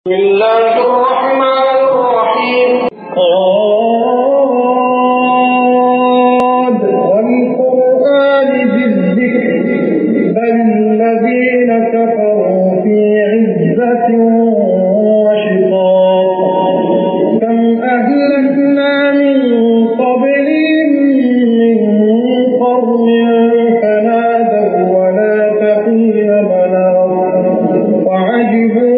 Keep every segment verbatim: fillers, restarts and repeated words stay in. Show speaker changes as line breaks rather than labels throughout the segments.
بسم الله الرحمن الرحيم. قاد والقرآن ذي الذكر بل الذين كفروا في عزة وشقاق كم أهلكنا من قبلهم من قرن فنادوا ولا تحين مناص وعجبوا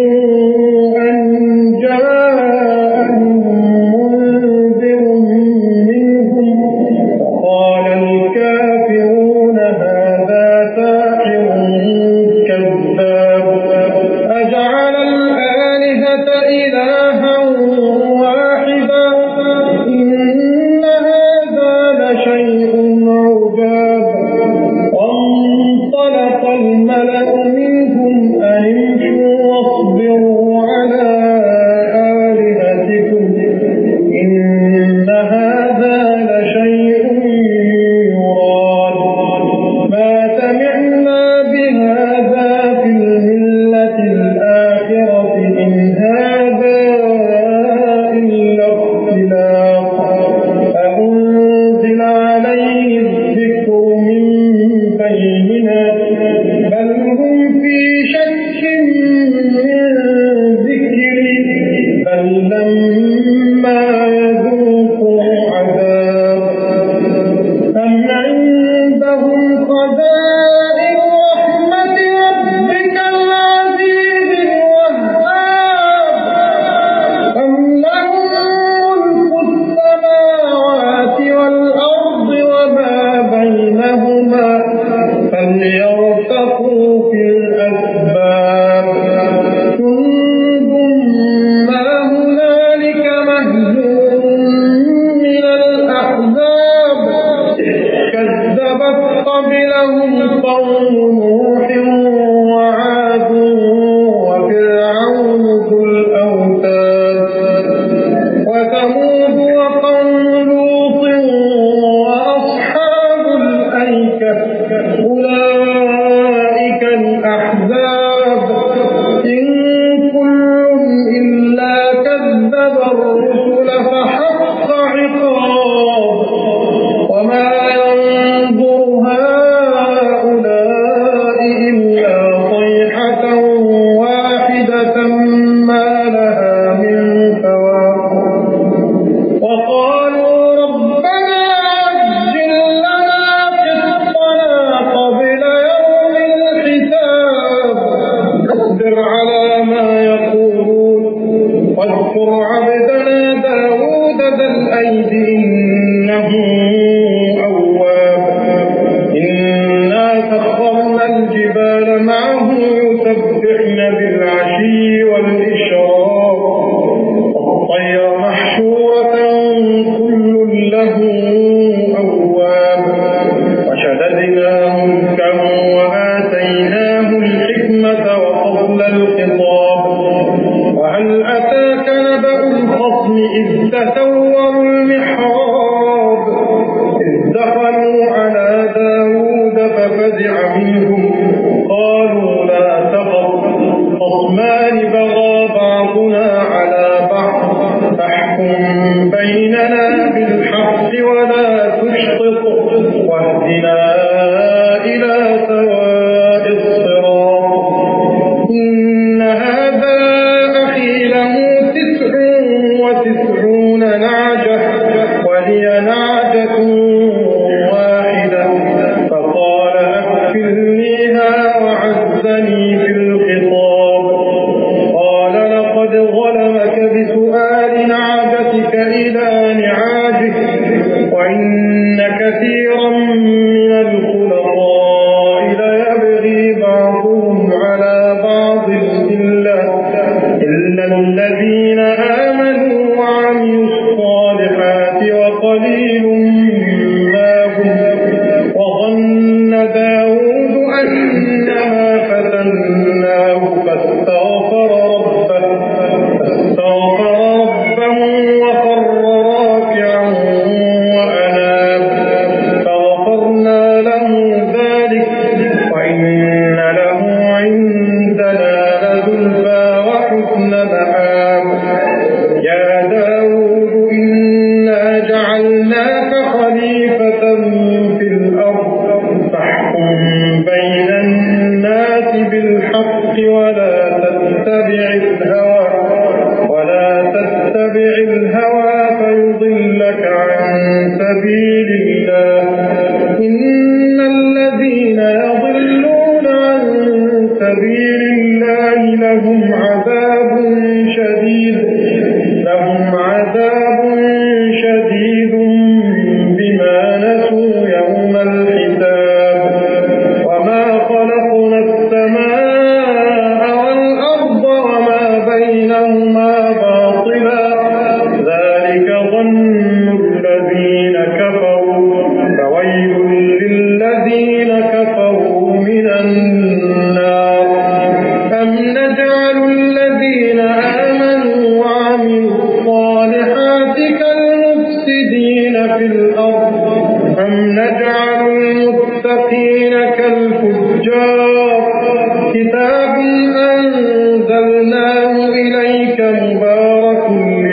وإن له عندنا لزلفى وحسن مآب. مآب يا داود إنا جعلناك خليفة في الأرض فاحكم بين الناس بالحق ولا تتبع الهوى ولا تتبع الهوى فيضلك عن سبيل الله إن الذين يضلون عن سبيل الله لهم عذاب شديد لهم عذاب شديد بما نسوا يوم الحساب وما خلقنا السماء والأرض وما بينهما باطلا ذلك ظن الذين كفروا فويل للذين كفروا من النار أم نجعل الذين آمنوا وعملوا الصالحات كالمفسدين في الأرض أم نجعل المتقين كالفجار كتاب أنزلناه إليك مبارك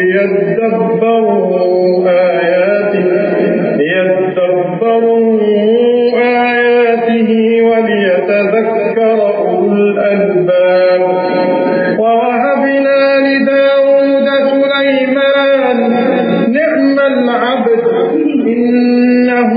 ليدبروا آياته ليدبروا آياته وليتذكر أولو الألباب ووهبنا لداود سليمان نعم العبد إنه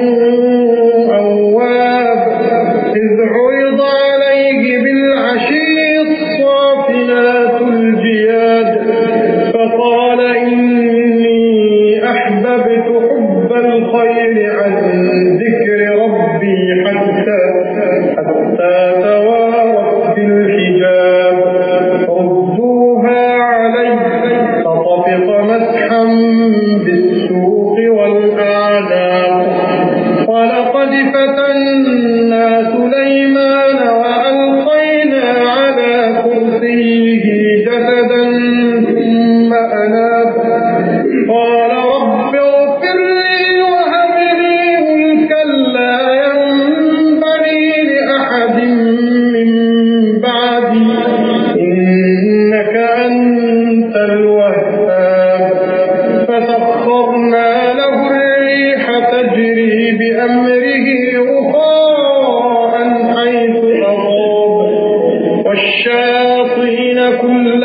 أواب إذ عرض عليه بالعشي الصافنات الجياد فقال إني أحببت حب الخير عن ذكر ربي حتى حتى توارت بالحجاب ردوها علي فطفق مسحا بالسوق والأعناق ولقد فتنا سليمان وألقينا على كرسيه جسدا ثم أناب قال رب اغفر لي وهب لي ملكا لا ينبغي لأحد من بعدي إنك أنت الوهاب فسخرنا له الريح تجري بأمره رخاء حيث أصاب والشياطين كل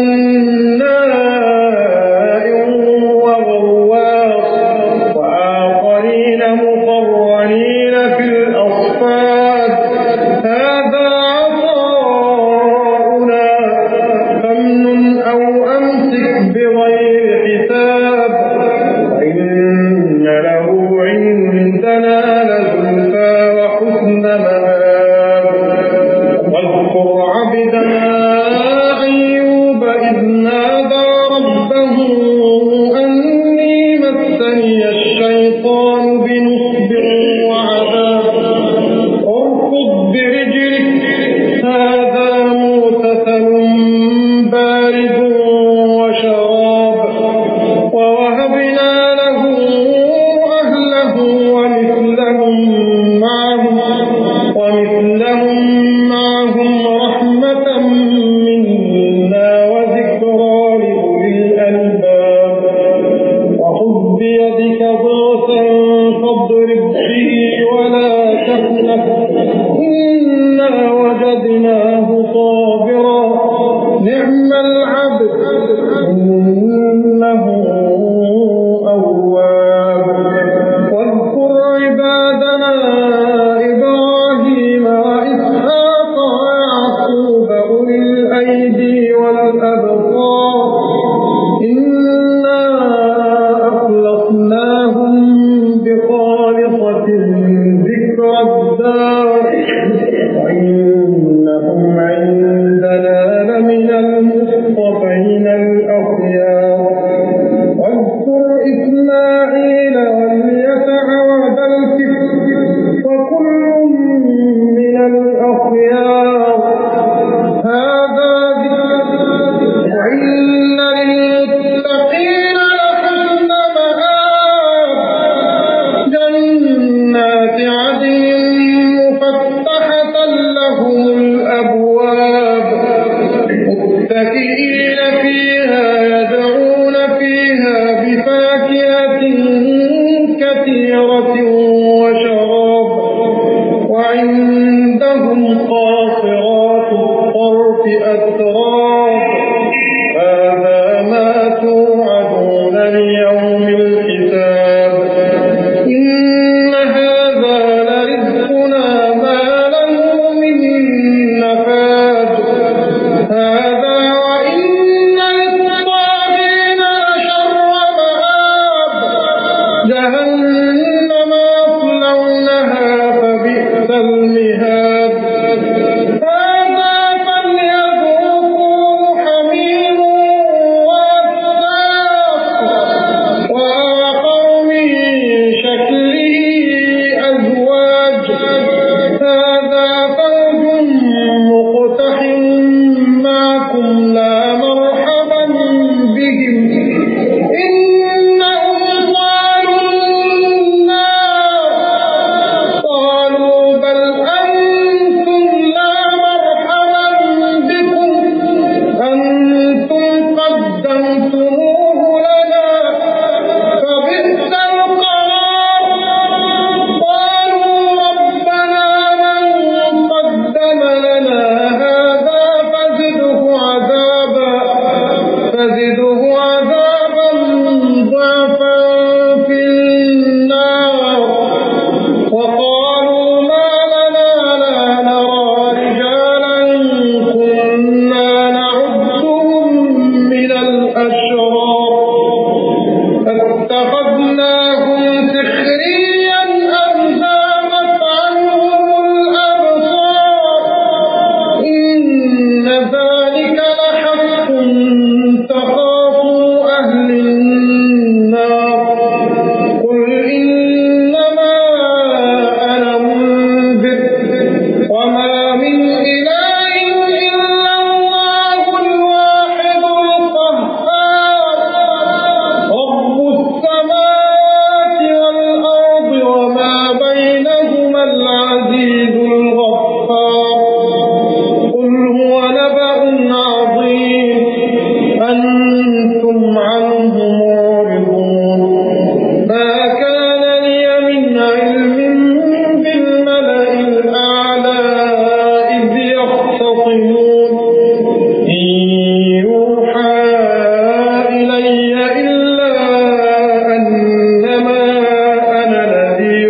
بناء وغواص وآخرين مقرنين في الأصفاد هذا عطاؤنا فامنن أو أمسك بغير حساب وإن له عندنا لزلفى وحسن مآب واذكر عبدنا أيوب إذ نادى ربه أني مسني الشيطان بنصب وعذاب اركض برجلك هذا مغتسل بارد وشراب ووهبنا له أهله ومثلهم معهم ومثلهم معهم رحمة منا وذكرى لأولي الألباب وخذ بيدك ضغثا فاضرب به ولا تحنث إنا وجدناه صابرا نعم العبد إنه أواب واذكر عبادنا إبراهيم وإسحاق ويعقوب أولي الأيدي والأبصار إنا أخلصناهم بخالصة ذكر الدار وإنهم عندنا لمن المصطفين الأخيار واذكر إسماعيل واليسع وذا الكفل وكل من الأخيار هذا ذكر وإن للمتقين لحسن مآب جنات عدن مفتحة لهم الأبواب متكئين فيها الأشرار فاتخذناهم سخريا أم زاغت عنهم الأبصار إن ذلك لحق تخاصم أهل النار قل إنما أنا منذر وما من إله إلا الله الواحد القهار رب السماوات والأرض وما بينهما العزيز الغفار قل هو نبأ عظيم أنتم عنه معرضون ما كان لي من علم بالملأ الأعلى إذ يختصمون إن يوحى إلي إلا أنما أنا نذير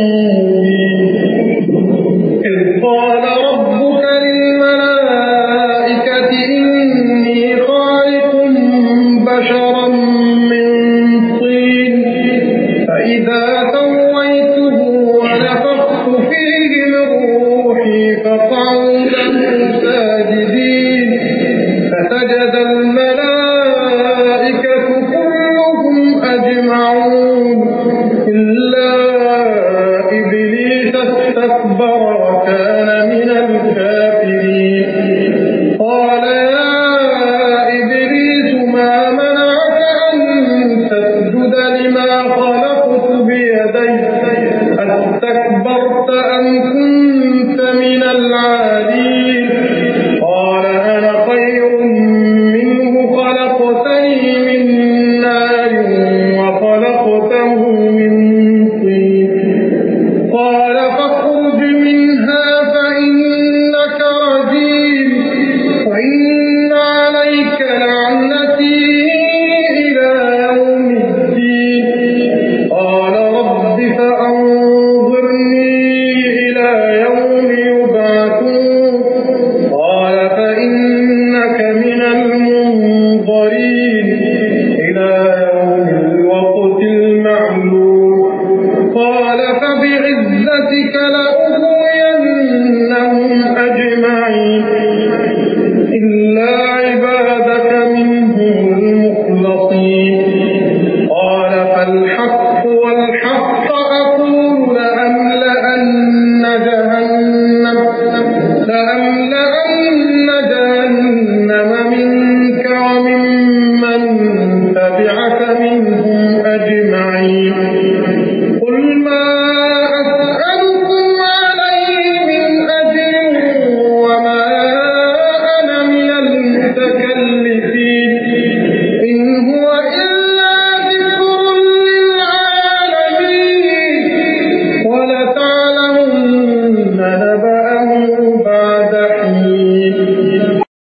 مبين إذ قال ربك للملائكة إني خالق بشرا من طين فإذا سويته ونفخت فيه من روحي فقعوا له ساجدين فسجد الملائكة كلهم أجمعون إلا إبليس استكبر وكان من الكافرين قال يا إبليس ما منعك أن تسجد لما خلقت بيدي أستكبرت أم كنت من العالين قال أنا خير منه خلقتني من نار وخلقته من طين قال فاخرج منها فإنك رجيم وإن عليك لعنتي إلى يوم الدين قال رب فأنظرني إلى يوم يبعثون قال فإنك من المنظرين إلى يوم الوقت المعلوم قال فبعزتك لأغوينهم أجمعين إلا عبادك منهم المخلصين قال فالحق والحق أقول لأملأن جهنم لأملأن جهنم منك وممن تبعك منهم